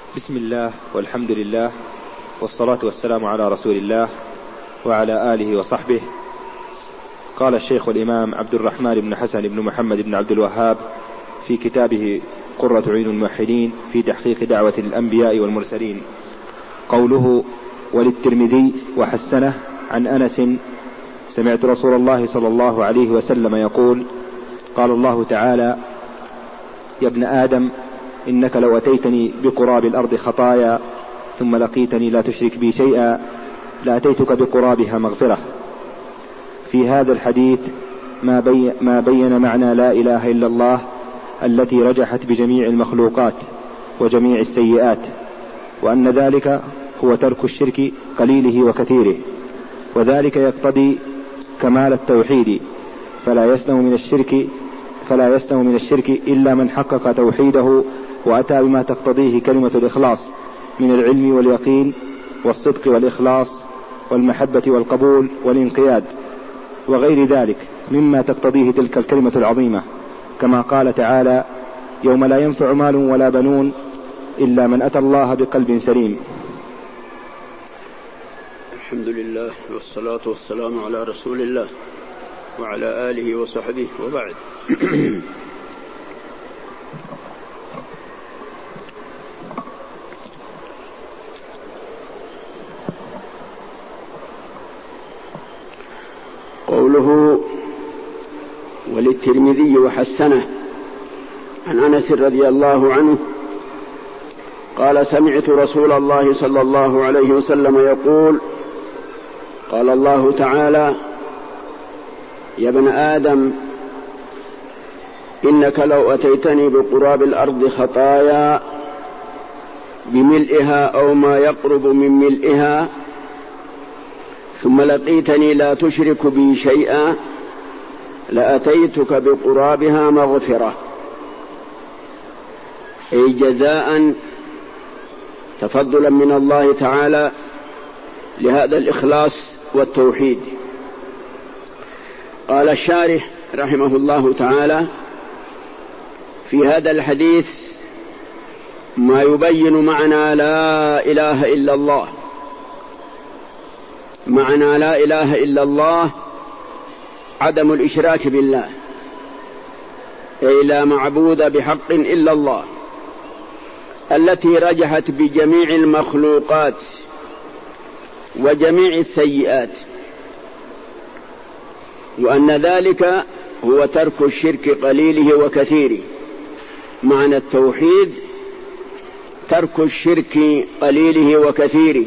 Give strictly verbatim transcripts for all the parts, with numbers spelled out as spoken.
بسم الله والحمد لله والصلاة والسلام على رسول الله وعلى آله وصحبه. قال الشيخ الإمام عبد الرحمن بن حسن بن محمد بن عبد الوهاب في كتابه قرة عين الموحدين في تحقيق دعوة الأنبياء والمرسلين قوله: وللترمذي وحسنه عن أنس سمعت رسول الله صلى الله عليه وسلم يقول: قال الله تعالى: يا ابن آدم إنك لو أتيتني بقراب الأرض خطايا ثم لقيتني لا تشرك بي شيئا لأتيتك بقرابها مغفرة. في هذا الحديث ما, بي ما بين معنى لا إله إلا الله التي رجحت بجميع المخلوقات وجميع السيئات، وأن ذلك هو ترك الشرك قليله وكثيره، وذلك يقتضي كمال التوحيد، فلا يسلم من الشرك فلا يسلم من الشرك إلا من حقق توحيده وأتى بما تقتضيه كلمة الإخلاص من العلم واليقين والصدق والإخلاص والمحبة والقبول والانقياد وغير ذلك مما تقتضيه تلك الكلمة العظيمة، كما قال تعالى: يوم لا ينفع مال ولا بنون إلا من أتى الله بقلب سليم. الحمد لله والصلاة والسلام على رسول الله وعلى آله وصحبه، وبعد. قوله: وللترمذي وحسنه عن أنس رضي الله عنه قال: سمعت رسول الله صلى الله عليه وسلم يقول: قال الله تعالى: يا ابن آدم إنك لو أتيتني بقراب الأرض خطايا بملئها أو ما يقرب من ملئها ثم لقيتني لا تشرك بي شيئا لأتيتك بقرابها مغفرة، أي جزاء تفضلا من الله تعالى لهذا الإخلاص والتوحيد. قال الشارح رحمه الله تعالى: في هذا الحديث ما يبين معنى لا إله إلا الله. معنى لا إله إلا الله عدم الإشراك بالله، أي لا معبود بحق إلا الله، التي رجحت بجميع المخلوقات وجميع السيئات، وأن ذلك هو ترك الشرك قليله وكثيره. معنى التوحيد ترك الشرك قليله وكثيره،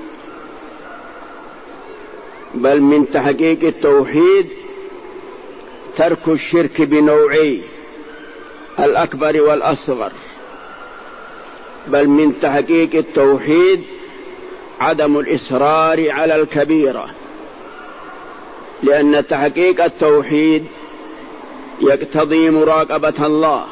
بل من تحقيق التوحيد ترك الشرك بنوعي الأكبر والأصغر، بل من تحقيق التوحيد عدم الإصرار على الكبيرة، لأن تحقيق التوحيد يقتضي مراقبة الله،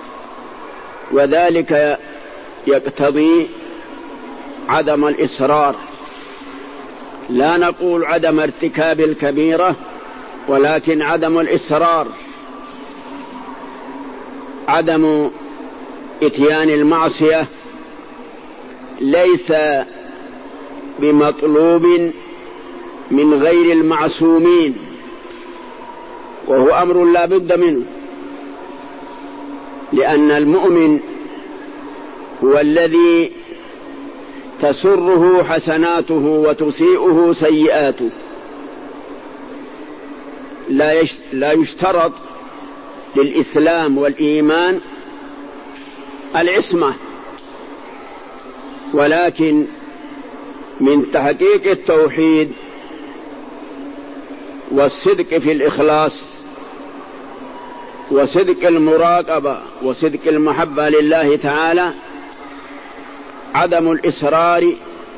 وذلك يقتضي عدم الإصرار. لا نقول عدم ارتكاب الكبيرة، ولكن عدم الإصرار، عدم إتيان المعصية ليس بمطلوب من غير المعصومين، وهو أمر لا بد منه، لأن المؤمن هو الذي تسره حسناته وتسيئه سيئاته. لا يشترط للإسلام والإيمان العصمة، ولكن من تحقيق التوحيد والصدق في الإخلاص وصدق المراقبة وصدق المحبة لله تعالى عدم الإصرار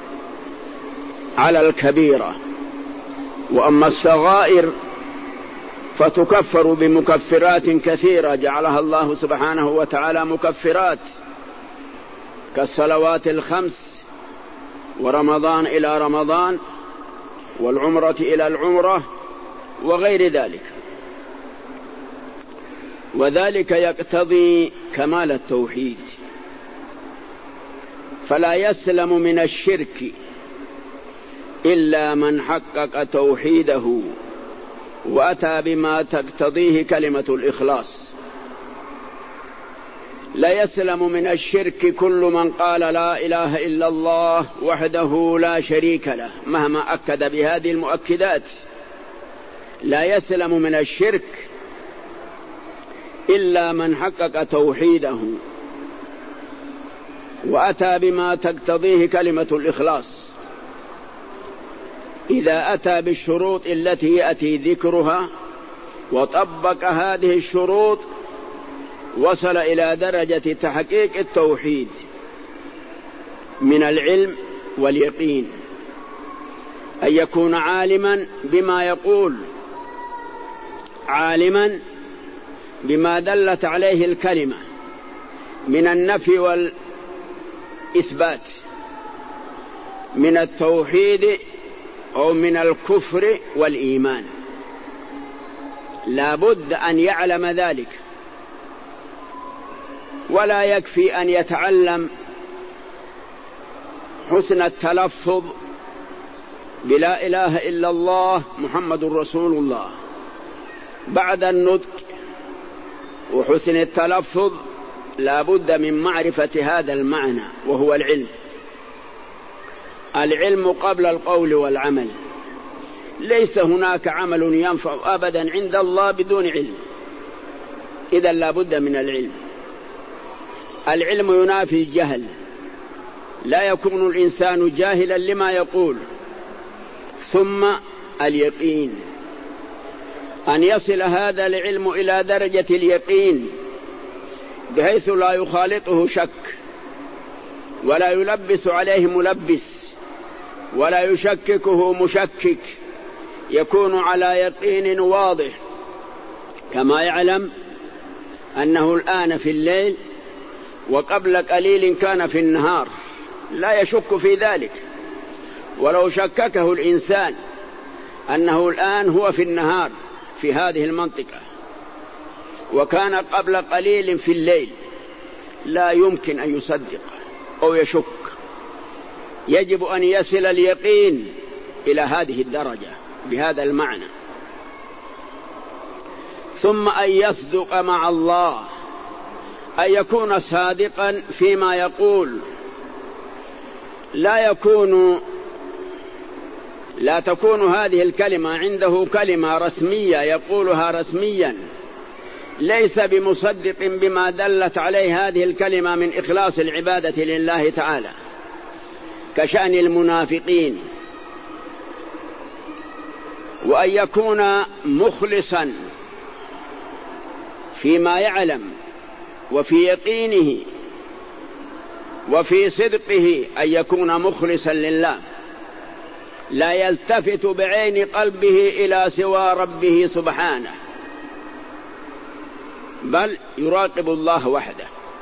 على الكبيرة. وأما الصغائر فتكفر بمكفرات كثيرة جعلها الله سبحانه وتعالى مكفرات، كالصلوات الخمس ورمضان إلى رمضان والعمرة إلى العمرة وغير ذلك، وذلك يقتضي كمال التوحيد. فلا يسلم من الشرك إلا من حقق توحيده وأتى بما تقتضيه كلمة الإخلاص. لا يسلم من الشرك كل من قال لا إله إلا الله وحده لا شريك له مهما أكد بهذه المؤكدات. لا يسلم من الشرك إلا من حقق توحيده وأتى بما تقتضيه كلمة الإخلاص. إذا أتى بالشروط التي يأتي ذكرها وطبق هذه الشروط وصل إلى درجة تحقيق التوحيد من العلم واليقين، أن يكون عالما بما يقول، عالما بما دلت عليه الكلمة من النفي والإثبات، من التوحيد أو من الكفر والإيمان. لا بد أن يعلم ذلك، ولا يكفي أن يتعلم حسن التلفظ بلا إله إلا الله محمد رسول الله بعد النطق وحسن التلفظ. لا بد من معرفة هذا المعنى وهو العلم. العلم قبل القول والعمل. ليس هناك عمل ينفع أبدا عند الله بدون علم، إذا لا بد من العلم. العلم ينافي الجهل، لا يكون الإنسان جاهلا لما يقول. ثم اليقين، أن يصل هذا العلم إلى درجة اليقين بحيث لا يخالطه شك ولا يلبس عليه ملبس ولا يشككه مشكك، يكون على يقين واضح، كما يعلم أنه الآن في الليل وقبل قليل كان في النهار، لا يشك في ذلك. ولو شككه الإنسان أنه الآن هو في النهار في هذه المنطقة وكان قبل قليل في الليل، لا يمكن أن يصدق أو يشك. يجب أن يصل اليقين إلى هذه الدرجة بهذا المعنى. ثم أن يصدق مع الله، أن يكون صادقا فيما يقول، لا يكون لا تكون هذه الكلمة عنده كلمة رسمية يقولها رسميا ليس بمصدق بما دلت عليه هذه الكلمة من إخلاص العبادة لله تعالى، كشأن المنافقين. وأن يكون مخلصا فيما يعلم وفي يقينه وفي صدقه، أن يكون مخلصا لله، لا يلتفت بعين قلبه إلى سوى ربه سبحانه، بل يراقب الله وحده.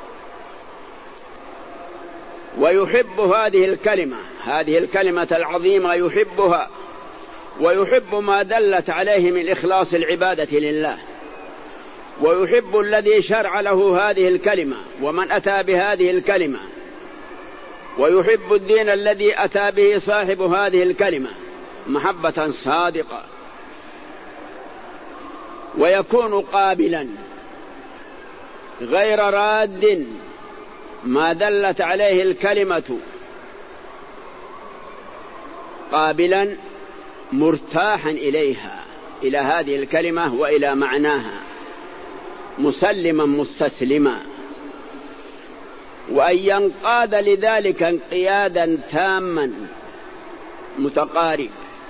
ويحب هذه الكلمة هذه الكلمة العظيمة، يحبها ويحب ما دلت عليه من إخلاص العبادة لله، ويحب الذي شرع له هذه الكلمة ومن أتى بهذه الكلمة، ويحب الدين الذي أتى به صاحب هذه الكلمة محبة صادقة. ويكون قابلا غير راد ما دلت عليه الكلمة، قابلا مرتاحا إليها، إلى هذه الكلمة وإلى معناها، مسلما مستسلما. وأن ينقاد لذلك انقيادا تاما متقارب.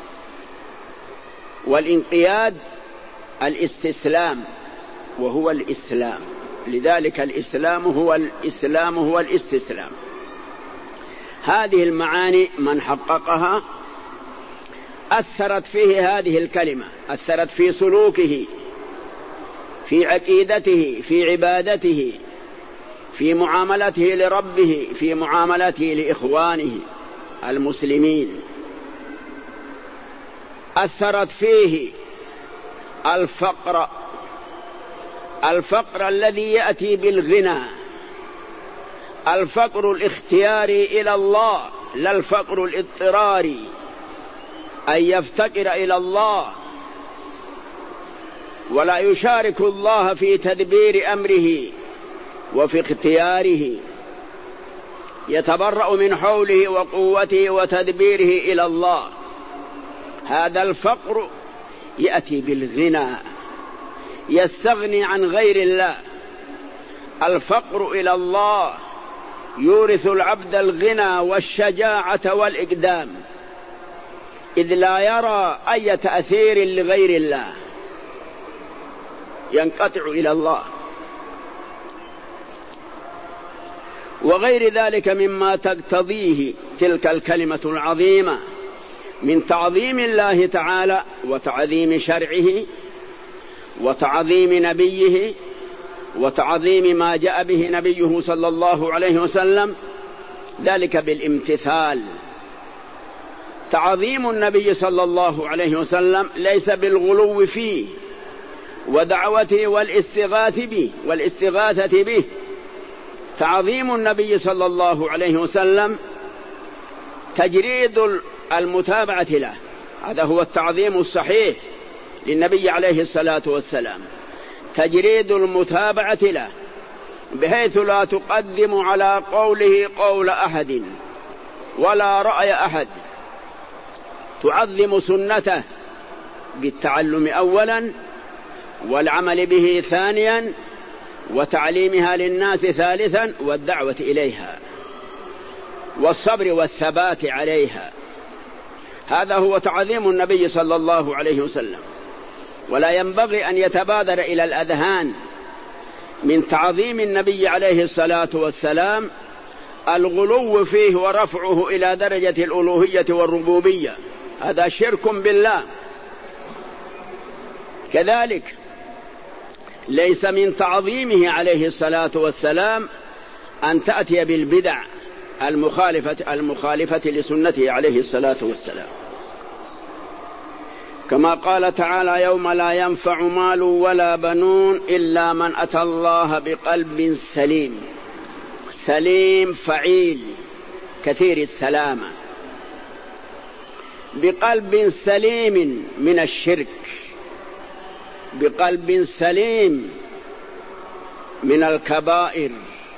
والانقياد الاستسلام وهو الإسلام، لذلك الإسلام هو الإسلام هو الاستسلام. هذه المعاني من حققها أثرت فيه هذه الكلمة، أثرت في سلوكه، في عقيدته، في عبادته، في معاملته لربه، في معاملته لإخوانه المسلمين. أثرت فيه الفقر الفقر الذي يأتي بالغنى، الفقر الاختياري إلى الله لا الفقر الاضطراري، أن يفتقر إلى الله ولا يشارك الله في تدبير أمره وفي اختياره، يتبرأ من حوله وقوته وتدبيره إلى الله. هذا الفقر يأتي بالغنى، يستغني عن غير الله. الفقر إلى الله يورث العبد الغنى والشجاعة والإقدام، إذ لا يرى أي تأثير لغير الله، ينقطع إلى الله. وغير ذلك مما تقتضيه تلك الكلمة العظيمة من تعظيم الله تعالى وتعظيم شرعه وتعظيم نبيه وتعظيم ما جاء به نبيه صلى الله عليه وسلم، ذلك بالامتثال. تعظيم النبي صلى الله عليه وسلم ليس بالغلو فيه ودعوته والاستغاثة به والاستغاثة به. تعظيم النبي صلى الله عليه وسلم تجريد المتابعة له، هذا هو التعظيم الصحيح للنبي عليه الصلاة والسلام، تجريد المتابعة له بحيث لا تقدم على قوله قول أحد ولا رأي أحد، تعظم سنته بالتعلم أولا والعمل به ثانيا وتعليمها للناس ثالثا والدعوة إليها والصبر والثبات عليها. هذا هو تعظيم النبي صلى الله عليه وسلم. ولا ينبغي أن يتبادر إلى الأذهان من تعظيم النبي عليه الصلاة والسلام الغلو فيه ورفعه إلى درجة الألوهية والربوبية، هذا شرك بالله. كذلك ليس من تعظيمه عليه الصلاة والسلام أن تأتي بالبدع المخالفة, المخالفة لسنته عليه الصلاة والسلام، كما قال تعالى: يوم لا ينفع مال ولا بنون إلا من أتى الله بقلب سليم. سليم فعيل كثير السلامة، بقلب سليم من الشرك، بقلب سليم من الكبائر،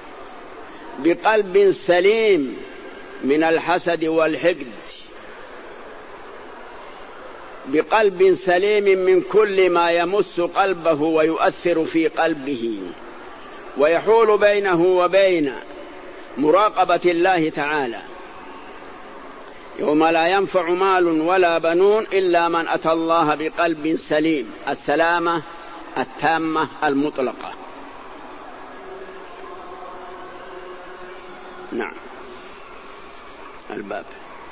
بقلب سليم من الحسد والحقد، بقلب سليم من كل ما يمس قلبه ويؤثر في قلبه ويحول بينه وبين مراقبة الله تعالى. يوم لا ينفع مال ولا بنون إلا من أتى الله بقلب سليم، السلامة التامة المطلقة. نعم. الباب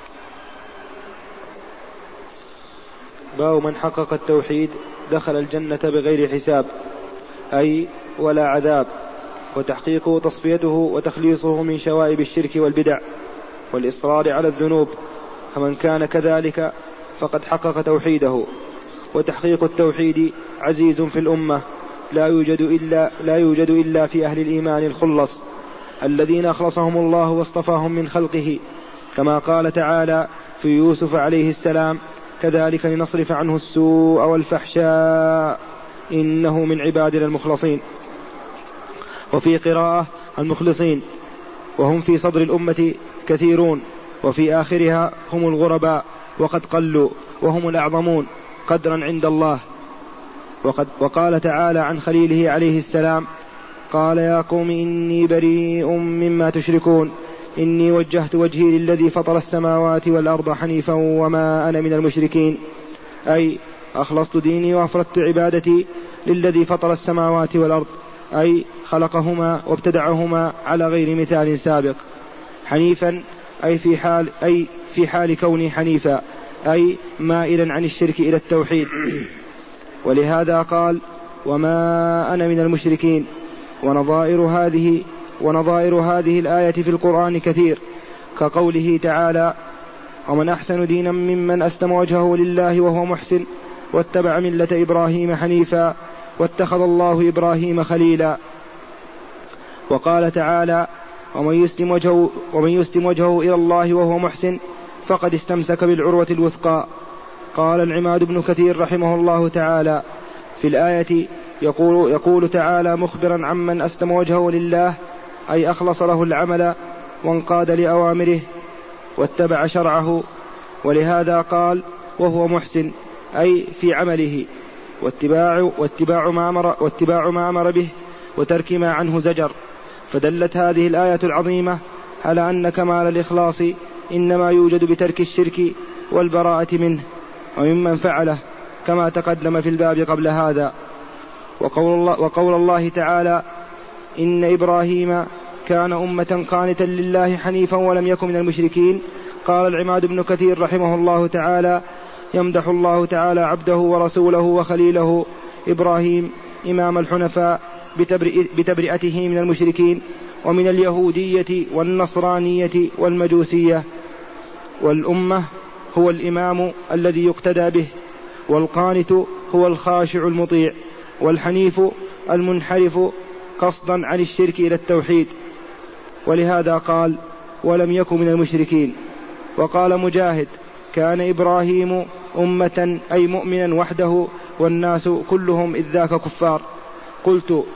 باب من حقق التوحيد دخل الجنة بغير حساب، أي ولا عذاب، وتحقيقه تصفيته وتخليصه من شوائب الشرك والبدع والإصرار على الذنوب، فمن كان كذلك فقد حقق توحيده. وتحقيق التوحيد عزيز في الأمة، لا يوجد إلا, لا يوجد إلا في أهل الإيمان الخلص الذين أخلصهم الله واصطفاهم من خلقه، كما قال تعالى في يوسف عليه السلام: كذلك لنصرف عنه السوء والفحشاء إنه من عبادنا المخلصين. وفي قراءة المخلصين، وهم في صدر الأمة كثيرون، وفي آخرها هم الغرباء وقد قلوا، وهم الأعظمون قدرا عند الله. وقد وقال تعالى عن خليله عليه السلام: قال يا قوم إني بريء مما تشركون إني وجهت وجهي للذي فطر السماوات والأرض حنيفا وما أنا من المشركين، أي أخلصت ديني وأفردت عبادتي للذي فطر السماوات والأرض، أي خلقهما وابتدعهما على غير مثال سابق. حنيفا أي في حال, أي في حال كوني حنيفا، أي مائلا عن الشرك إلى التوحيد. ولهذا قال: وما أنا من المشركين. ونظائر هذه ونظائر هذه الآية في القرآن كثير، كقوله تعالى: ومن أحسن دينا ممن أسلم وجهه لله وهو محسن واتبع ملة إبراهيم حنيفا واتخذ الله إبراهيم خليلا. وقال تعالى: ومن يسلم وجهه, ومن يسلم وجهه إلى الله وهو محسن فقد استمسك بالعروة الوثقى. قال العماد بن كثير رحمه الله تعالى في الآية يقول, يقول تعالى مخبرا عمن أسلم وجهه لله أي أخلص له العمل وانقاد لأوامره واتبع شرعه، ولهذا قال وهو محسن أي في عمله، واتباع, واتباع, ما أمر واتباع ما أمر به وترك ما عنه زجر. فدلت هذه الآية العظيمة على أن كمال الإخلاص إنما يوجد بترك الشرك والبراءة منه وممن فعله كما تقدم في الباب قبل هذا. وقول الله, وقول الله تعالى إن إبراهيم كان أمة قانتا لله حنيفا ولم يكن من المشركين. قال العماد بن كثير رحمه الله تعالى يمدح الله تعالى عبده ورسوله وخليله إبراهيم إمام الحنفاء بتبرئته من المشركين ومن اليهودية والنصرانية والمجوسية. والأمة هو الإمام الذي يقتدى به، والقانت هو الخاشع المطيع، والحنيف المنحرف قصدا عن الشرك إلى التوحيد. ولهذا قال ولم يكن من المشركين. وقال مجاهد كان إبراهيم أمة أي مؤمنا وحده والناس كلهم إذ ذاك كفار. قلت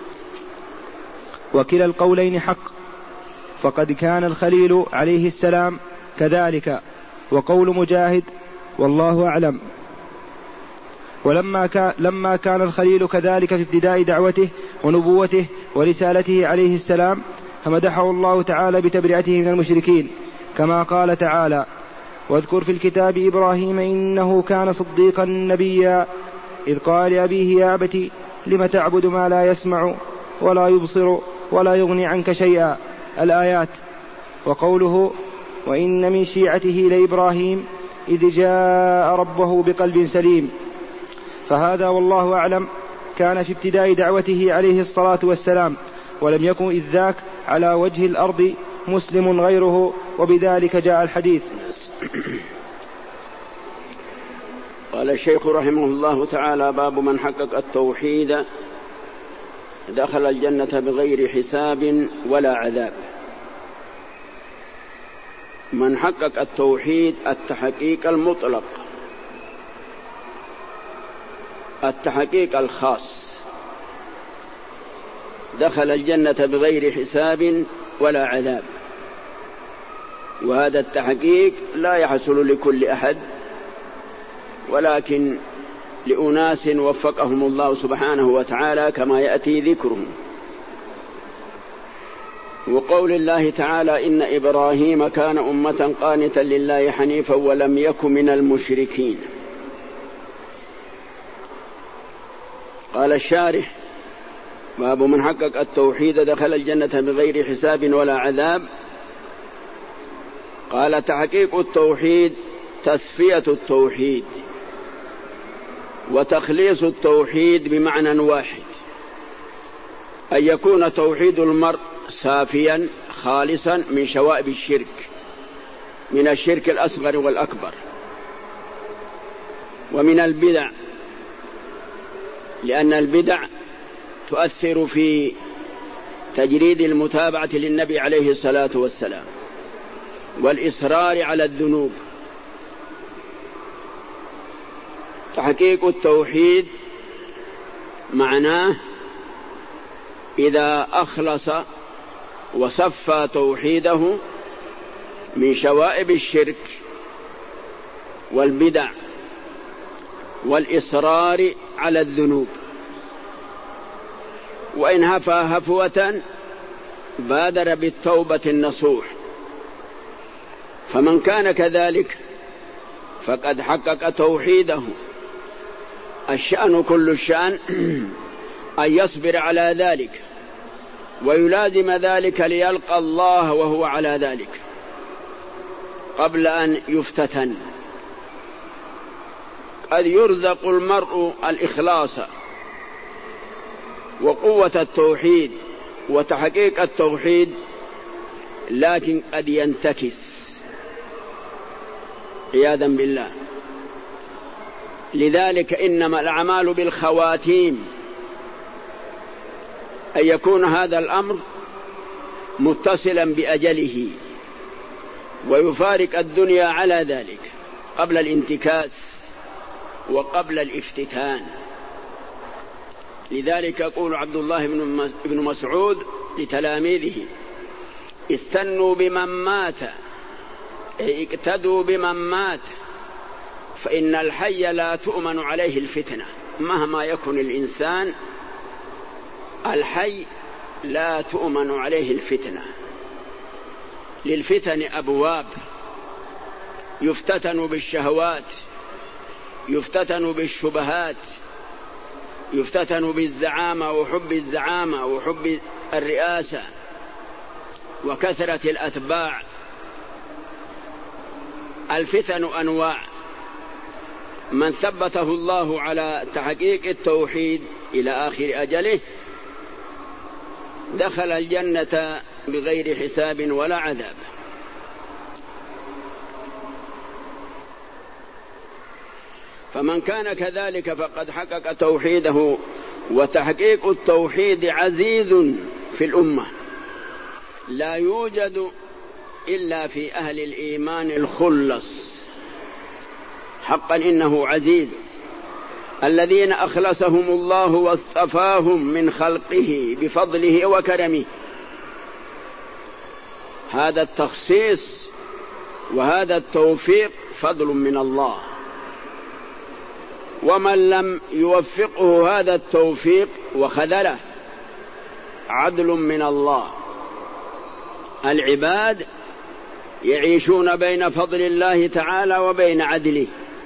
وكلا القولين حق، فقد كان الخليل عليه السلام كذلك، وقول مجاهد والله أعلم. ولما كان, لما كان الخليل كذلك في ابتداء دعوته ونبوته ورسالته عليه السلام فمدحه الله تعالى بتبرئته من المشركين كما قال تعالى واذكر في الكتاب إبراهيم إنه كان صديقا نبيا إذ قال لأبيه يا أبت لم تعبد ما لا يسمع ولا يبصر ولا يغني عنك شيئا، الآيات. وقوله وإن من شيعته لإبراهيم إذ جاء ربه بقلب سليم. فهذا والله أعلم كان في ابتداء دعوته عليه الصلاة والسلام، ولم يكن إذ ذاك على وجه الأرض مسلم غيره، وبذلك جاء الحديث. قال الشيخ رحمه الله تعالى باب من حقق التوحيد دخل الجنة بغير حساب ولا عذاب. من حقق التوحيد التحقيق المطلق، التحقيق الخاص، دخل الجنة بغير حساب ولا عذاب. وهذا التحقيق لا يحصل لكل أحد، ولكن لأناس وفقهم الله سبحانه وتعالى كما يأتي ذكرهم. وقول الله تعالى إن إبراهيم كان أمة قانتا لله حنيفا ولم يكن من المشركين. قال الشارح باب من حقق التوحيد دخل الجنة بغير حساب ولا عذاب. قال تحقيق التوحيد تصفية التوحيد وتخليص التوحيد بمعنى واحد، أن يكون توحيد المرء صافيا خالصا من شوائب الشرك، من الشرك الأصغر والأكبر، ومن البدع، لأن البدع تؤثر في تجريد المتابعة للنبي عليه الصلاة والسلام والإصرار على الذنوب. تحقيق التوحيد معناه إذا أخلص وصفى توحيده من شوائب الشرك والبدع والإصرار على الذنوب، وإن هفى هفوة بادر بالتوبة النصوح. فمن كان كذلك فقد حقق توحيده. الشأن كل الشأن أن يصبر على ذلك ويلازم ذلك ليلقى الله وهو على ذلك قبل أن يفتتن. قد يرزق المرء الإخلاص وقوة التوحيد وتحقيق التوحيد، لكن قد ينتكس عياذا بالله. لذلك إنما الأعمال بالخواتيم، أن يكون هذا الأمر متصلا بأجله ويفارق الدنيا على ذلك قبل الانتكاس وقبل الافتتان. لذلك يقول عبد الله بن مسعود لتلاميذه: استنوا بمن مات، اقتدوا بمن مات، فإن الحي لا تؤمن عليه الفتنة. مهما يكن الإنسان الحي لا تؤمن عليه الفتنة. للفتن أبواب، يفتتن بالشهوات، يفتتن بالشبهات، يفتتن بالزعامة وحب الزعامة وحب الرئاسة وكثرة الأتباع. الفتن أنواع، من ثبته الله على تحقيق التوحيد إلى آخر أجله دخل الجنة بغير حساب ولا عذاب. فمن كان كذلك فقد حقق توحيده، وتحقيق التوحيد عزيز في الأمة، لا يوجد إلا في أهل الإيمان الخلص. حقا إنه عزيز، الذين أخلصهم الله واصطفاهم من خلقه بفضله وكرمه. هذا التخصيص وهذا التوفيق فضل من الله، ومن لم يوفقه هذا التوفيق وخذله عدل من الله. العباد يعيشون بين فضل الله تعالى وبين عدله.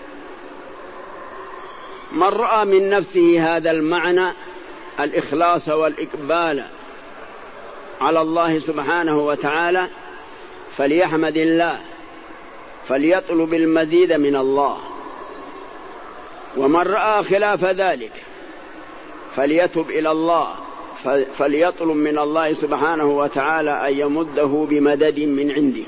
من رأى من نفسه هذا المعنى، الإخلاص والإقبال على الله سبحانه وتعالى، فليحمد الله، فليطلب المزيد من الله. ومن رأى خلاف ذلك فليتب إلى الله، فليطلب من الله سبحانه وتعالى أن يمده بمدد من عنده،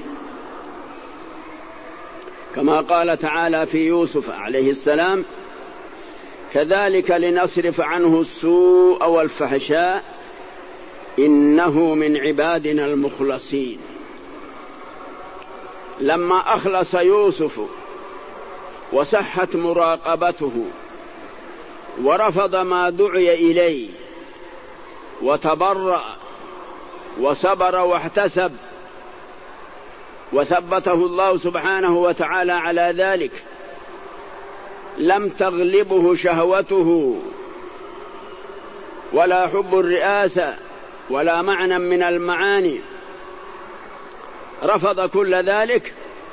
كما قال تعالى في يوسف عليه السلام: كذلك لنصرف عنه السوء والفحشاء إنه من عبادنا المخلصين. لما أخلص يوسف وصحت مراقبته ورفض ما دعي إليه وتبرأ وصبر واحتسب وثبته الله سبحانه وتعالى على ذلك، لم تغلبه شهوته ولا حب الرئاسة ولا معنى من المعاني، رفض كل ذلك،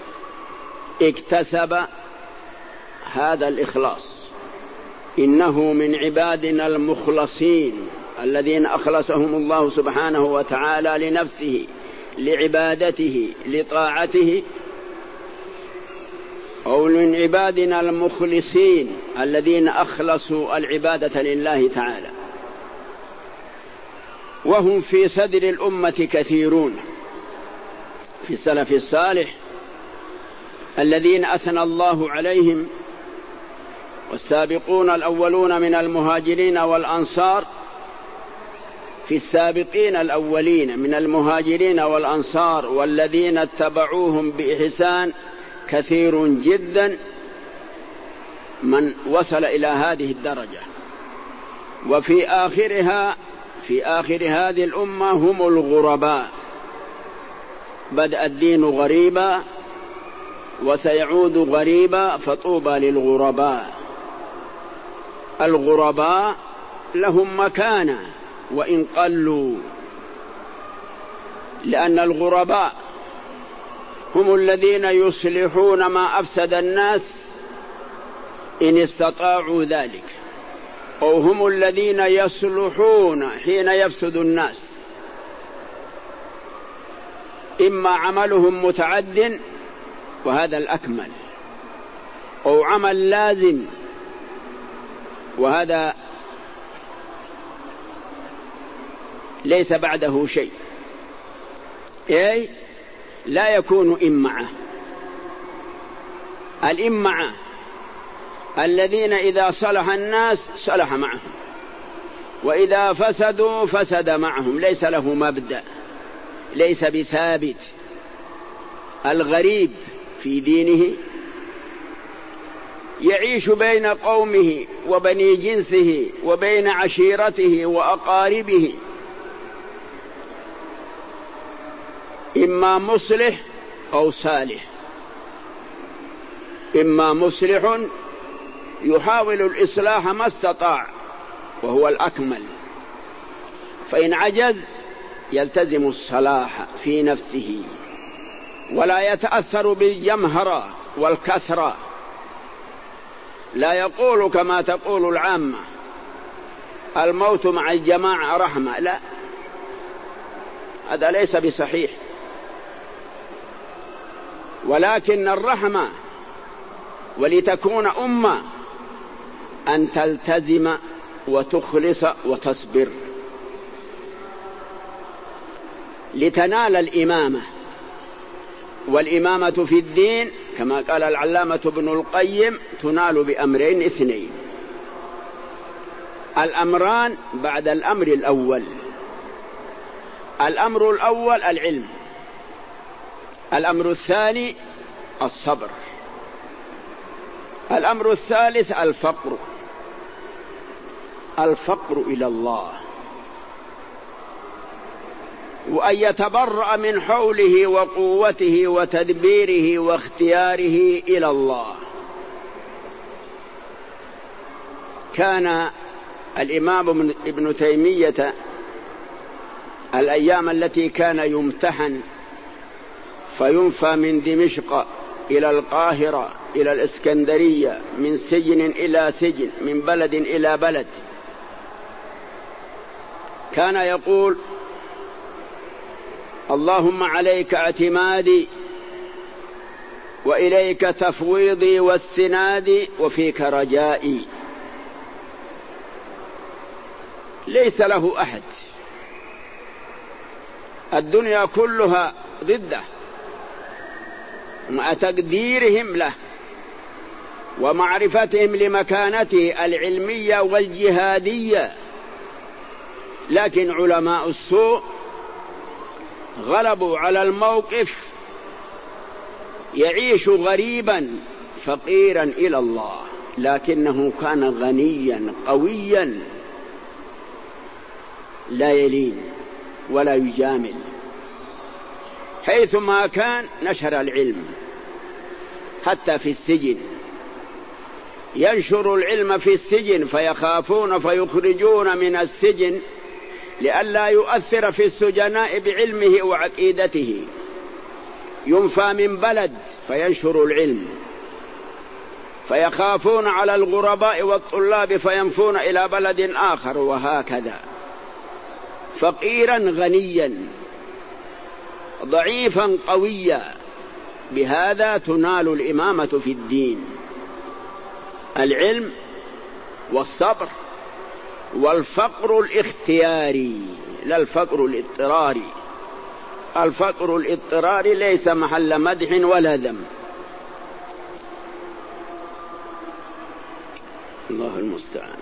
اكتسب هذا الإخلاص. إنه من عبادنا المخلصين الذين أخلصهم الله سبحانه وتعالى لنفسه، لعبادته، لطاعته، أو من عبادنا المخلصين الذين أخلصوا العبادة لله تعالى. وهم في صدر الأمة كثيرون، في السلف الصالح الذين أثنى الله عليهم، والسابقون الأولون من المهاجرين والأنصار، في السابقين الأولين من المهاجرين والأنصار والذين اتبعوهم بإحسان كثير جدا من وصل إلى هذه الدرجة. وفي آخرها، في آخر هذه الأمة هم الغرباء. بدأ الدين غريبا وسيعود غريبا، فطوبى للغرباء. الغرباء لهم مكانة وإن قلوا، لأن الغرباء هم الذين يصلحون ما أفسد الناس إن استطاعوا ذلك، أو هم الذين يصلحون حين يفسد الناس. إما عملهم متعد وهذا الأكمل، أو عمل لازم وهذا ليس بعده شيء، أي لا يكون إمعة. الإمعة الذين إذا صلح الناس صلح معهم، وإذا فسدوا فسد معهم، ليس له مبدأ. ليس بثابت. الغريب في دينه يعيش بين قومه وبني جنسه وبين عشيرته وأقاربه، إما مصلح أو صالح، إما مصلح يحاول الإصلاح ما استطاع وهو الأكمل، فإن عجز يلتزم الصلاح في نفسه ولا يتأثر بالجمهرة والكثرة، لا يقول كما تقول العامة الموت مع الجماعة رحمة، لا، هذا ليس بصحيح. ولكن الرحمة ولتكون أمة أن تلتزم وتخلص وتصبر لتنال الإمامة. والإمامة في الدين كما قال العلامة ابن القيم تنال بأمرين اثنين: الأمران بعد الأمر الأول. الأمر الأول العلم، الأمر الثاني الصبر، الأمر الثالث الفقر، الفقر إلى الله، وأن يتبرأ من حوله وقوته وتدبيره واختياره إلى الله. كان الإمام ابن تيمية الأيام التي كان يمتحن فينفى من دمشق إلى القاهرة إلى الإسكندرية، من سجن إلى سجن، من بلد إلى بلد، كان يقول: اللهم عليك اعتمادي وإليك تفويضي واستنادي وفيك رجائي. ليس له أحد، الدنيا كلها ضده مع تقديرهم له ومعرفتهم لمكانته العلمية والجهادية، لكن علماء السوء غلبوا على الموقف، يعيش غريبا فقيرا إلى الله، لكنه كان غنيا قويا لا يلين ولا يجامل، حيثما كان نشر العلم. حتى في السجن ينشر العلم في السجن، فيخافون فيخرجون من السجن لئلا يؤثر في السجناء بعلمه وعقيدته. ينفى من بلد فينشر العلم، فيخافون على الغرباء والطلاب فينفون إلى بلد آخر، وهكذا فقيرا غنيا ضعيفا قويا. بهذا تنال الإمامة في الدين: العلم والصبر والفقر الاختياري لا الفقر الاضطراري. الفقر الاضطراري ليس محل مدح ولا ذم. الله المستعان.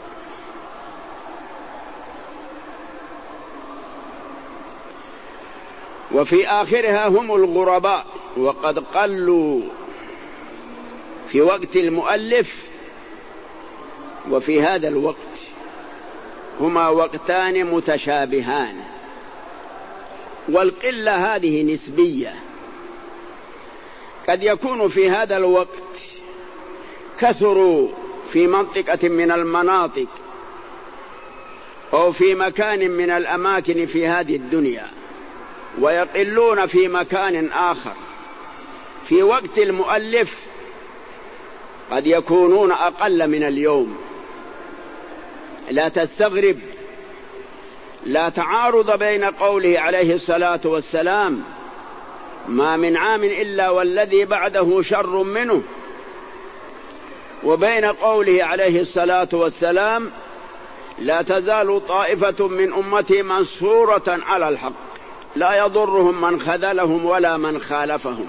وفي آخرها هم الغرباء، وقد قلوا في وقت المؤلف وفي هذا الوقت، هما وقتان متشابهان، والقلة هذه نسبية. قد يكون في هذا الوقت كثروا في منطقة من المناطق أو في مكان من الأماكن في هذه الدنيا، ويقلون في مكان آخر. في وقت المؤلف قد يكونون أقل من اليوم. لا تستغرب، لا تعارض بين قوله عليه الصلاة والسلام: ما من عام إلا والذي بعده شر منه، وبين قوله عليه الصلاة والسلام: لا تزال طائفة من أمتي منصورة على الحق لا يضرهم من خذلهم ولا من خالفهم.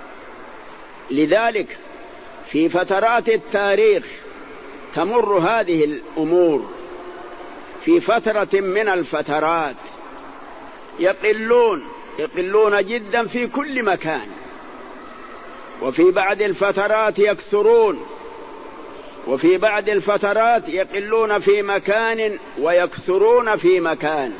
لذلك في فترات التاريخ تمر هذه الأمور. في فترة من الفترات يقلون يقلون جدا في كل مكان، وفي بعض الفترات يكثرون، وفي بعض الفترات يقلون في مكان ويكثرون في مكان،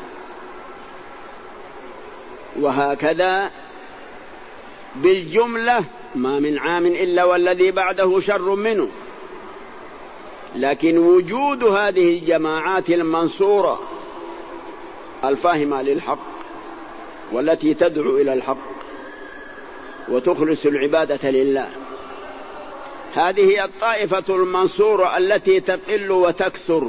وهكذا بالجملة ما من عام إلا والذي بعده شر منه. لكن وجود هذه الجماعات المنصورة الفاهمة للحق والتي تدعو إلى الحق وتخلص العبادة لله، هذه هي الطائفة المنصورة التي تقل وتكثر.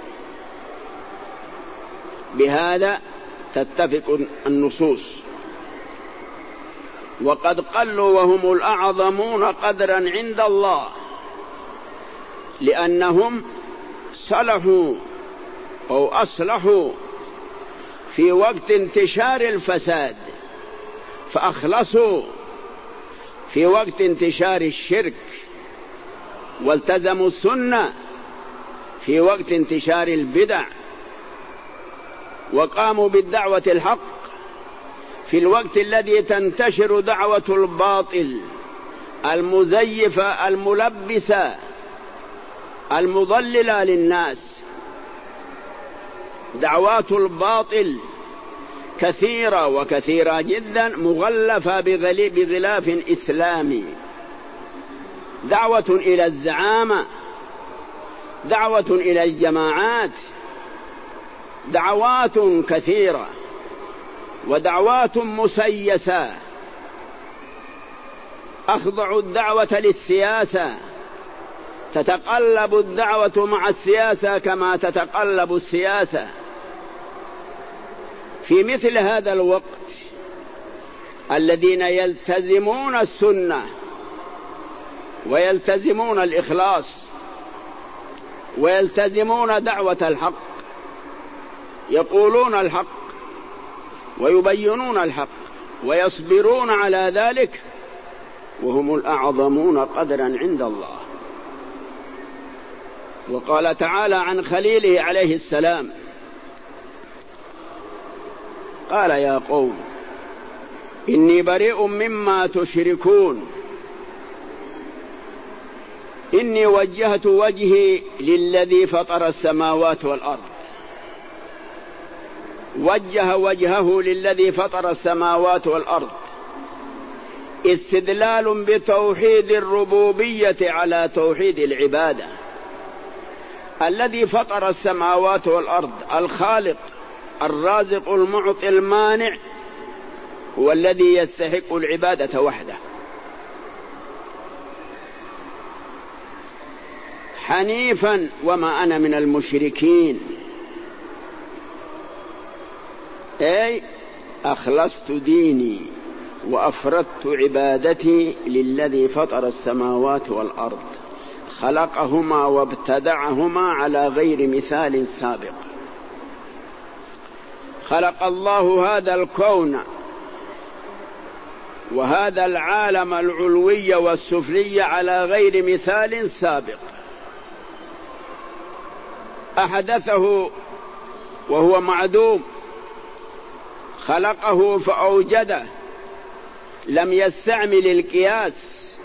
بهذا تتفق النصوص. وقد قلوا وهم الأعظمون قدرا عند الله، لأنهم صلحوا أو أصلحوا في وقت انتشار الفساد، فأخلصوا في وقت انتشار الشرك، والتزموا السنة في وقت انتشار البدع، وقاموا بالدعوة الحق في الوقت الذي تنتشر دعوة الباطل المزيفة الملبسة المضللة للناس. دعوات الباطل كثيرة وكثيرة جدا مغلفة بغلاف إسلامي، دعوة إلى الزعامة، دعوة إلى الجماعات، دعوات كثيرة ودعوات مسيسة. أخضعوا الدعوة للسياسة، تتقلب الدعوة مع السياسة كما تتقلب السياسة. في مثل هذا الوقت الذين يلتزمون السنة ويلتزمون الإخلاص ويلتزمون دعوة الحق، يقولون الحق ويبينون الحق ويصبرون على ذلك، وهم الأعظمون قدرا عند الله. وقال تعالى عن خليله عليه السلام: قال يا قوم إني بريء مما تشركون، إني وجهت وجهي للذي فطر السماوات والأرض. وجه وجهه للذي فطر السماوات والأرض استدلال بتوحيد الربوبية على توحيد العبادة. الذي فطر السماوات والأرض الخالق الرازق المعطي المانع هو الذي يستحق العبادة وحده، حنيفا وما أنا من المشركين، أي أخلصت ديني وأفردت عبادتي للذي فطر السماوات والأرض، خلقهما وابتدعهما على غير مثال سابق. خلق الله هذا الكون وهذا العالم العلوي والسفلي على غير مثال سابق، أحدثه وهو معدوم، خلقه فأوجده، لم يستعمل القياس،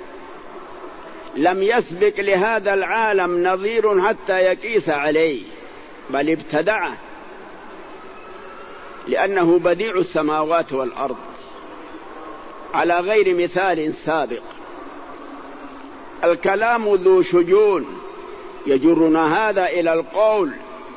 لم يسبق لهذا العالم نظير حتى يقيس عليه، بل ابتدعه لأنه بديع السماوات والأرض على غير مثال سابق. الكلام ذو شجون يجرنا هذا إلى القول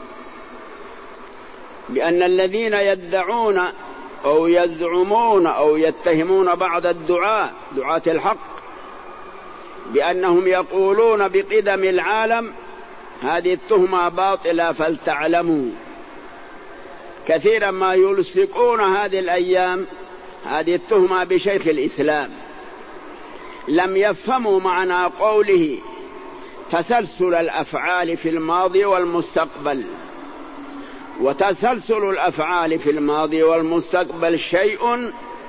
بأن الذين يدعون أو يزعمون أو يتهمون بعض الدعاة دعاة الحق بأنهم يقولون بقدم العالم، هذه التهمة باطلة، فلتعلموا. كثيرا ما يلصقون هذه الأيام هذه التهمة بشيخ الإسلام، لم يفهموا معنى قوله تسلسل الأفعال في الماضي والمستقبل. وتسلسل الأفعال في الماضي والمستقبل شيء،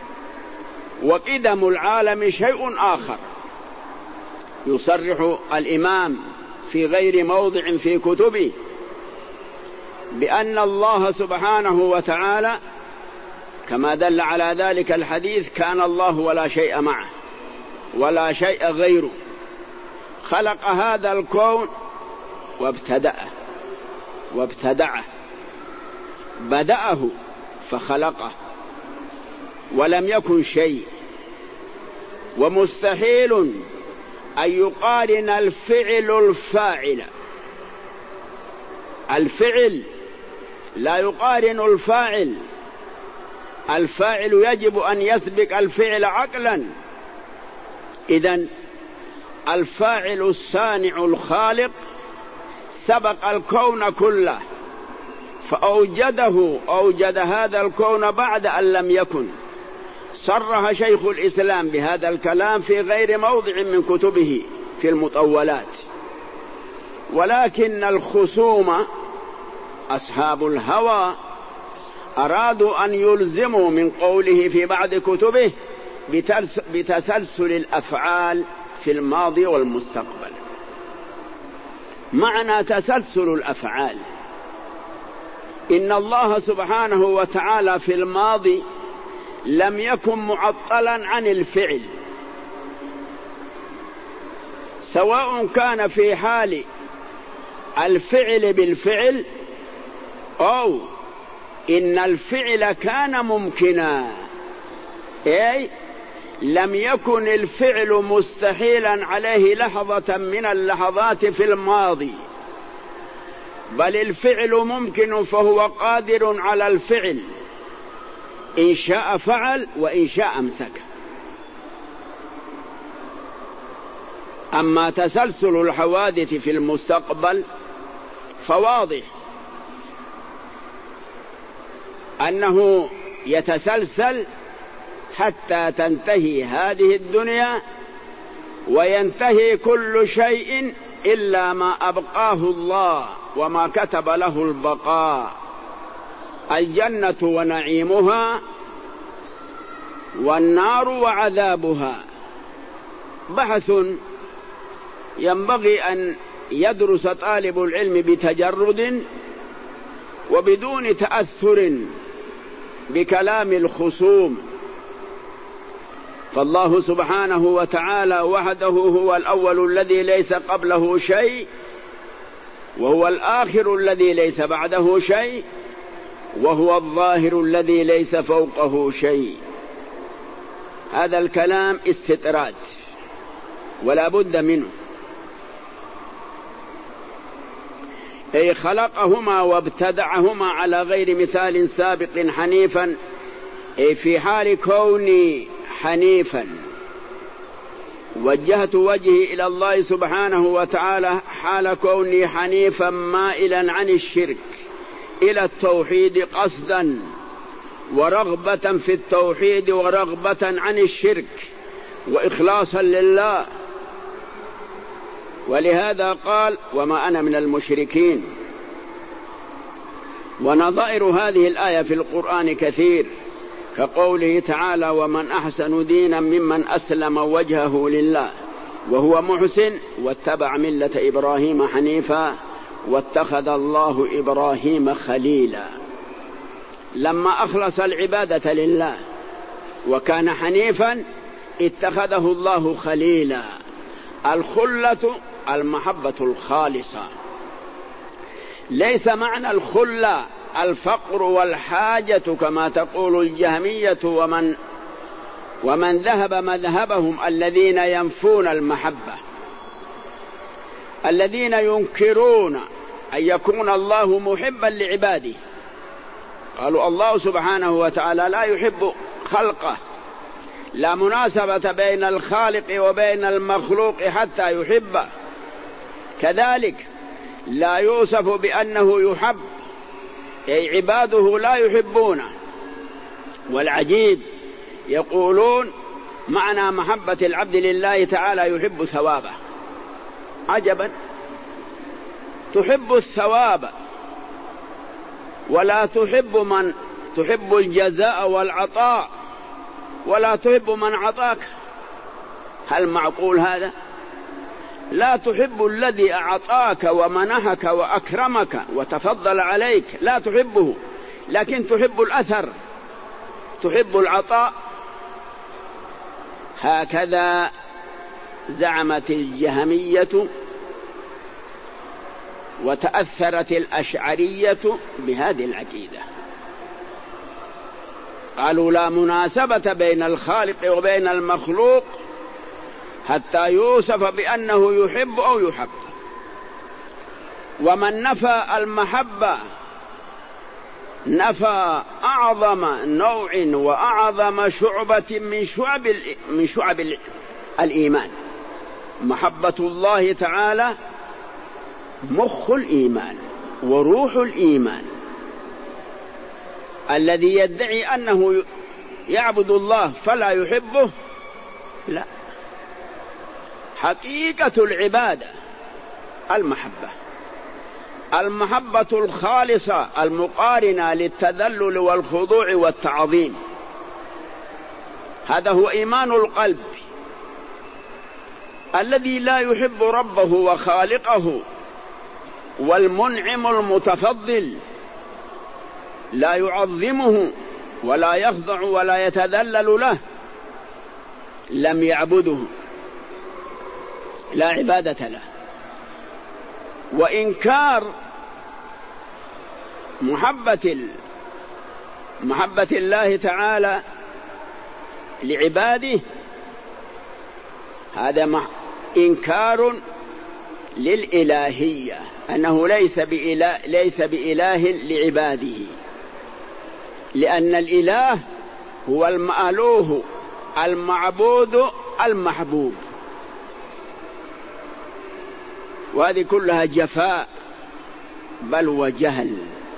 وقدم العالم شيء آخر. يصرح الإمام في غير موضع في كتبه بأن الله سبحانه وتعالى كما دل على ذلك الحديث: كان الله ولا شيء معه ولا شيء غيره، خلق هذا الكون وابتدأه وابتدعه، بدأه فخلقه ولم يكن شيء. ومستحيل أن يقارن الفعل الفاعل، الفعل لا يقارن الفاعل، الفاعل يجب أن يسبق الفعل عقلا. إذن الفاعل الصانع الخالق سبق الكون كله فأوجده، أوجد هذا الكون بعد أن لم يكن. صرح شيخ الإسلام بهذا الكلام في غير موضع من كتبه في المطولات. ولكن الخصوم أصحاب الهوى أرادوا أن يلزموا من قوله في بعض كتبه بتسلسل الأفعال في الماضي والمستقبل. معنى تسلسل الأفعال إن الله سبحانه وتعالى في الماضي لم يكن معطلا عن الفعل، سواء كان في حال الفعل بالفعل أو إن الفعل كان ممكنا، أي لم يكن الفعل مستحيلا عليه لحظة من اللحظات في الماضي، بل الفعل ممكن فهو قادر على الفعل، إن شاء فعل وإن شاء أمسك. أما تسلسل الحوادث في المستقبل فواضح أنه يتسلسل حتى تنتهي هذه الدنيا وينتهي كل شيء إلا ما أبقاه الله وما كتب له البقاء: الجنة ونعيمها والنار وعذابها. بحث ينبغي أن يدرس طالب العلم بتجرد وبدون تأثر بكلام الخصوم، فالله سبحانه وتعالى وحده هو الأول الذي ليس قبله شيء، وهو الآخر الذي ليس بعده شيء، وهو الظاهر الذي ليس فوقه شيء. هذا الكلام استطراد ولا بد منه. أي خلقهما وابتدعهما على غير مثال سابق حنيفا، أي في حال كوني حنيفا وجهت وجهي إلى الله سبحانه وتعالى حال كوني حنيفا مائلا عن الشرك إلى التوحيد قصدا ورغبة في التوحيد ورغبة عن الشرك وإخلاصا لله. ولهذا قال: وما أنا من المشركين. ونظائر هذه الآية في القرآن كثير، كقوله تعالى: ومن أحسن دينا ممن أسلم وجهه لله وهو محسن واتبع ملة إبراهيم حنيفا واتخذ الله إبراهيم خليلا. لما أخلص العبادة لله وكان حنيفا اتخذه الله خليلا. الخلة المحبة الخالصة، ليس معنى الخلة الفقر والحاجة كما تقول الجهمية ومن ومن ذهب مذهبهم الذين ينفون المحبة، الذين ينكرون أن يكون الله محبا لعباده. قالوا الله سبحانه وتعالى لا يحب خلقه، لا مناسبة بين الخالق وبين المخلوق حتى يحبه. كذلك لا يوصف بأنه يحب، أي عباده لا يحبونه. والعجيب يقولون معنى محبة العبد لله تعالى يحب ثوابه. عجبا، تحب الثواب ولا تحب من تحب الجزاء والعطاء ولا تحب من عطاك. هل معقول هذا؟ لا تحب الذي أعطاك ومنحك وأكرمك وتفضل عليك، لا تحبه، لكن تحب الأثر، تحب العطاء. هكذا زعمت الجهمية وتأثرت الأشعرية بهذه العقيدة، قالوا لا مناسبة بين الخالق وبين المخلوق حتى يوصف بأنه يحب أو يحب. ومن نفى المحبة نفى أعظم نوع وأعظم شعبة من شعب من شعب الإيمان. محبة الله تعالى مخ الإيمان وروح الإيمان. الذي يدعي أنه يعبد الله فلا يحبه، لا، حقيقة العبادة المحبة، المحبة الخالصة المقارنة للتذلل والخضوع والتعظيم. هذا هو إيمان القلب. الذي لا يحب ربه وخالقه والمنعم المتفضل، لا يعظمه ولا يخضع ولا يتذلل له، لم يعبده، لا عبادة له. وإنكار محبة محبة الله تعالى لعباده هذا إنكار للإلهية، أنه ليس بإله, ليس بإله لعباده، لأن الإله هو المألوه المعبود المحبوب. وهذه كلها جفاء بل وجهل.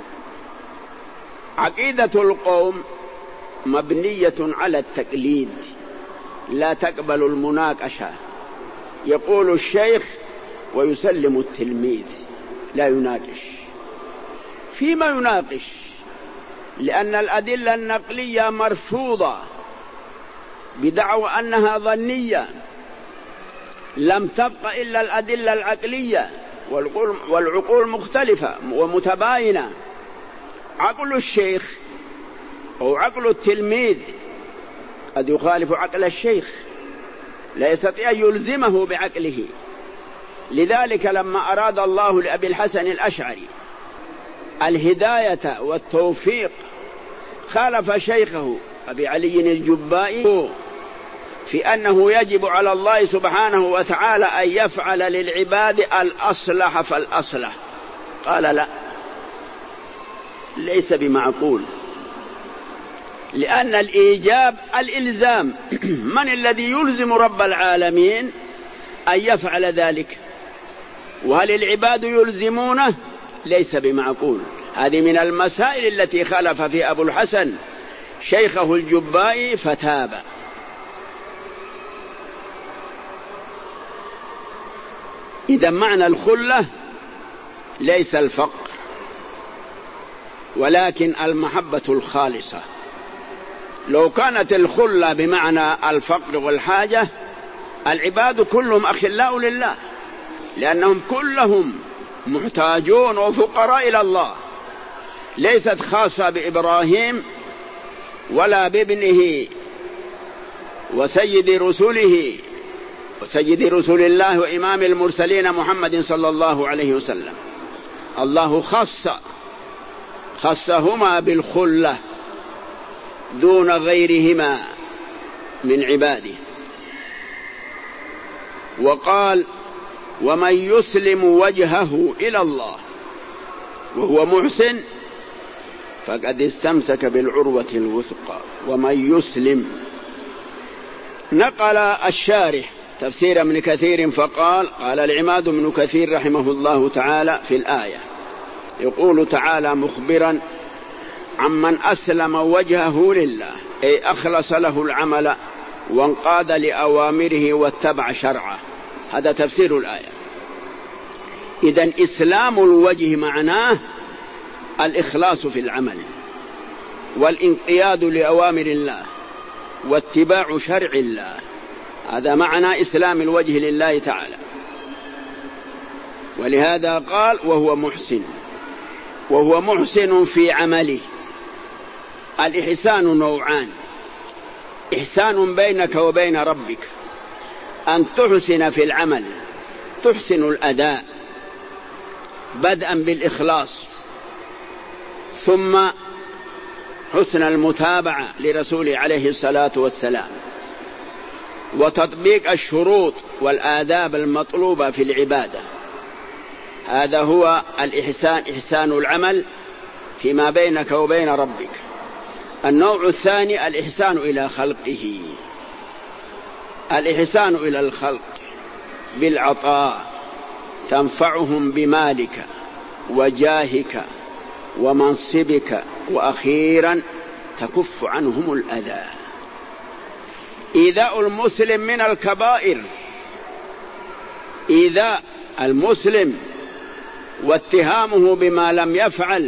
عقيدة القوم مبنية على التقليد، لا تقبل المناقشة. يقول الشيخ ويسلم التلميذ، لا يناقش. فيما يناقش؟ لأن الأدلة النقلية مرفوضة بدعوى أنها ظنية، لم تبق إلا الأدلة العقلية، والعقول مختلفة ومتباينة. عقل الشيخ أو عقل التلميذ قد يخالف عقل الشيخ، لا يستطيع أن يلزمه بعقله. لذلك لما أراد الله لأبي الحسن الأشعري الهداية والتوفيق خالف شيخه أبي علي الجبائي في أنه يجب على الله سبحانه وتعالى أن يفعل للعباد الأصلح فالأصلح. قال لا، ليس بمعقول، لأن الإيجاب الإلزام. من الذي يلزم رب العالمين أن يفعل ذلك؟ وهل العباد يلزمونه؟ ليس بمعقول. هذه من المسائل التي خالف في أبو الحسن شيخه الجبائي فتاب. إذا معنى الخلة ليس الفقر، ولكن المحبة الخالصة. لو كانت الخلة بمعنى الفقر والحاجة، العباد كلهم أخلاء لله، لأنهم كلهم محتاجون وفقراء إلى الله. ليست خاصة بإبراهيم ولا بابنه وسيد رسله وسيد رسول الله وإمام المرسلين محمد صلى الله عليه وسلم. الله خص خصهما بالخلة دون غيرهما من عباده. وقال: ومن يسلم وجهه إلى الله وهو محسن فقد استمسك بالعروة الوثقى. ومن يسلم. نقل الشارح تفسير ابن كثير فقال: قال العماد بن كثير رحمه الله تعالى في الآية، يقول تعالى مخبرا عمن أسلم وجهه لله، أي أخلص له العمل وانقاد لأوامره واتبع شرعه. هذا تفسير الآية. إذن إسلام الوجه معناه الإخلاص في العمل والانقياد لأوامر الله واتباع شرع الله. هذا معنى إسلام الوجه لله تعالى. ولهذا قال: وهو محسن. وهو محسن في عمله، الإحسان نوعان: إحسان بينك وبين ربك، أن تحسن في العمل، تحسن الأداء بدءا بالإخلاص، ثم حسن المتابعة لرسوله عليه الصلاة والسلام، وتطبيق الشروط والآداب المطلوبة في العبادة. هذا هو الإحسان، إحسان العمل فيما بينك وبين ربك. النوع الثاني الإحسان إلى خلقه، الإحسان إلى الخلق بالعطاء، تنفعهم بمالك وجاهك ومنصبك، وأخيرا تكف عنهم الأذى. إيذاء المسلم من الكبائر، إيذاء المسلم واتهامه بما لم يفعل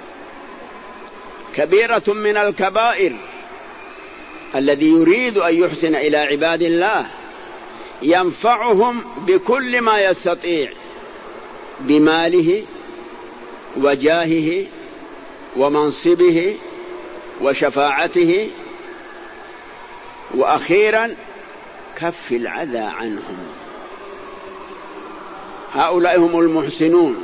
كبيرة من الكبائر. الذي يريد أن يحسن إلى عباد الله ينفعهم بكل ما يستطيع، بماله وجاهه ومنصبه وشفاعته، وأخيرا كف العذى عنهم. هؤلاء هم المحسنون.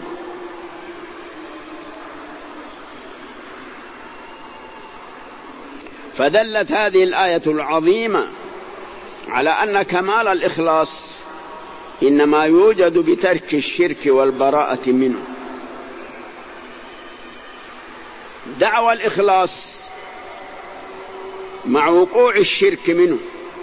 فدلت هذه الآية العظيمة على أن كمال الإخلاص إنما يوجد بترك الشرك والبراءة منه. دعوى الإخلاص مع وقوع الشرك منه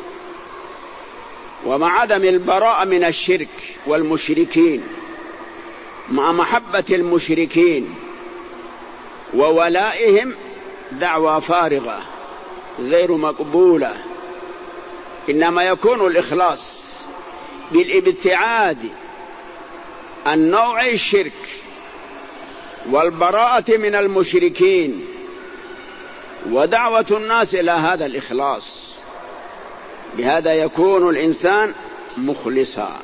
ومع عدم البراءة من الشرك والمشركين، مع محبة المشركين وولائهم، دعوى فارغة غير مقبولة. إنما يكون الإخلاص بالابتعاد عن نوع الشرك والبراءة من المشركين، ودعوة الناس إلى هذا الإخلاص. بهذا يكون الإنسان مخلصا.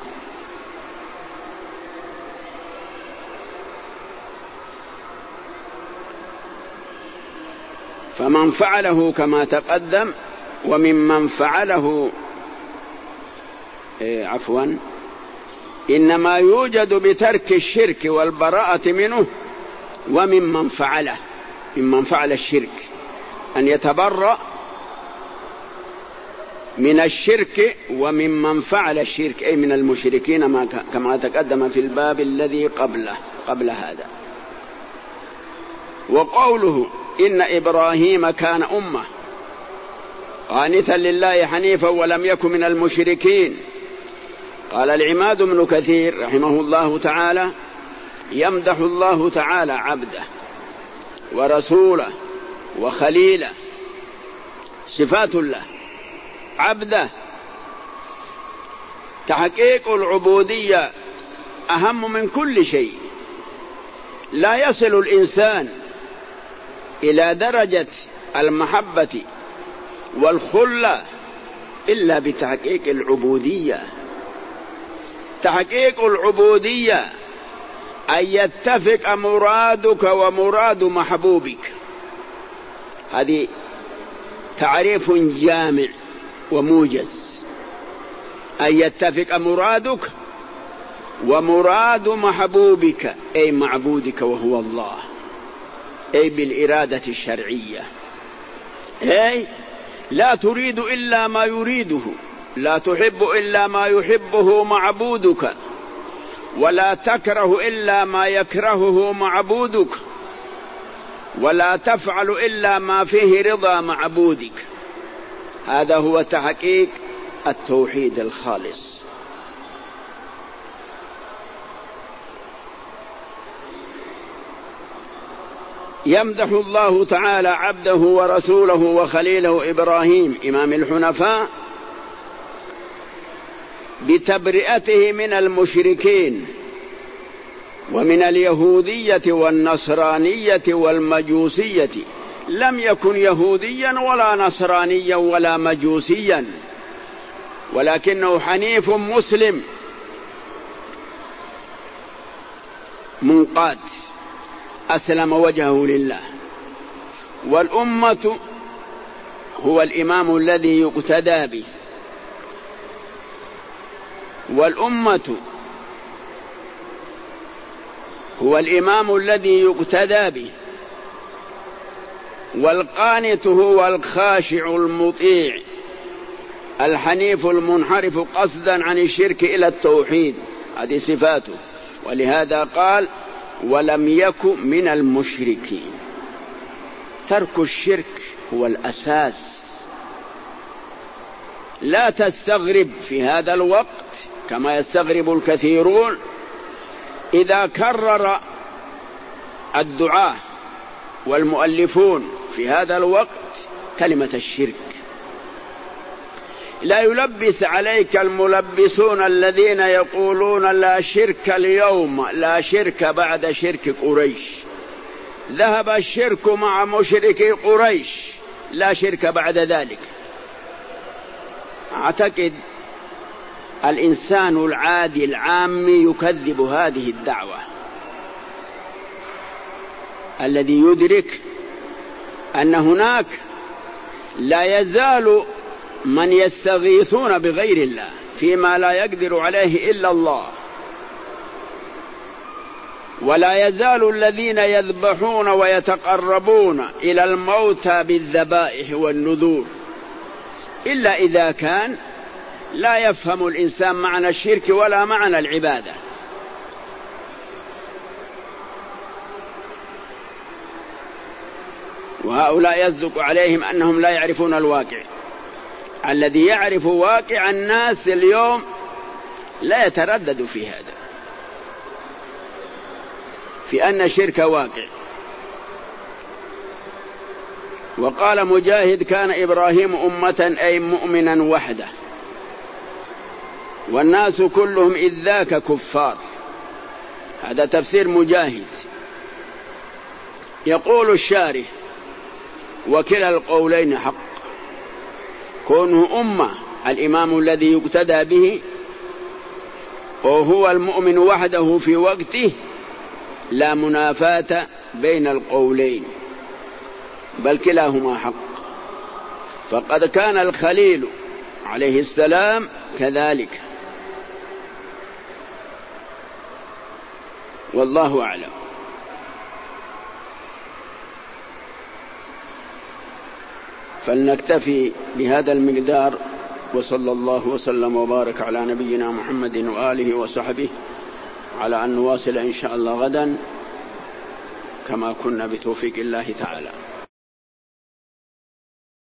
فمن فعله كما تقدم، وممن فعله إيه عفوا إنما يوجد بترك الشرك والبراءة منه، وممن فعله، ممن فعل الشرك أن يتبرأ من الشرك، وممن فعل الشرك أي من المشركين كما تقدم في الباب الذي قبله قبل هذا. وقوله إن إبراهيم كان أمة قانتا لله حنيفا ولم يكن من المشركين. قال العماد بن كثير رحمه الله تعالى: يمدح الله تعالى عبده ورسوله وخليله، صفات الله. عبده تحقيق العبودية أهم من كل شيء. لا يصل الإنسان إلى درجة المحبة والخلة إلا بتحقيق العبودية. تحقيق العبودية أن يتفق مرادك ومراد محبوبك. هذه تعريف جامع وموجز. أن يتفق مرادك ومراد محبوبك أي معبودك وهو الله، أي بالإرادة الشرعية. أي لا تريد إلا ما يريده، لا تحب إلا ما يحبه معبودك، ولا تكره إلا ما يكرهه معبودك، ولا تفعل إلا ما فيه رضا معبودك. هذا هو تحقيق التوحيد الخالص. يمدح الله تعالى عبده ورسوله وخليله إبراهيم إمام الحنفاء بتبرئته من المشركين ومن اليهودية والنصرانية والمجوسية. لم يكن يهوديا ولا نصرانيا ولا مجوسيا، ولكنه حنيف مسلم منقاد، أسلم وجهه لله والأمة هو الإمام الذي يقتدى به، والأمة هو الإمام الذي يقتدى به، والقانت هو الخاشع المطيع الحنيف المنحرف قصدا عن الشرك إلى التوحيد، هذه صفاته. ولهذا قال ولم يكن من المشركين. ترك الشرك هو الأساس. لا تستغرب في هذا الوقت كما يستغرب الكثيرون إذا كرر الدعاة والمؤلفون في هذا الوقت كلمة الشرك. لا يلبس عليك الملبسون الذين يقولون لا شرك اليوم لا شرك بعد شرك قريش، ذهب الشرك مع مشركي قريش لا شرك بعد ذلك. أعتقد الإنسان العادي العامي يكذب هذه الدعوة. الذي يدرك أن هناك لا يزال من يستغيثون بغير الله فيما لا يقدر عليه إلا الله، ولا يزال الذين يذبحون ويتقربون إلى الموتى بالذبائح والنذور، إلا إذا كان لا يفهم الإنسان معنى الشرك ولا معنى العبادة. وهؤلاء يصدق عليهم أنهم لا يعرفون الواقع. الذي يعرف واقع الناس اليوم لا يتردد في هذا، في أن الشرك واقع. وقال مجاهد كان إبراهيم أمة أي مؤمنا وحده، والناس كلهم إذ ذاك كفار. هذا تفسير مجاهد. يقول الشارح وكلا القولين حق، كونه أمة الإمام الذي يقتدى به وهو المؤمن وحده في وقته لا منافاة بين القولين، بل كلاهما حق. فقد كان الخليل عليه السلام كذلك، والله أعلم. فلنكتفي بهذا المقدار، وصلى الله وسلم وبارك على نبينا محمد وآله وصحبه، على أن نواصل إن شاء الله غدا كما كنا بتوفيق الله تعالى.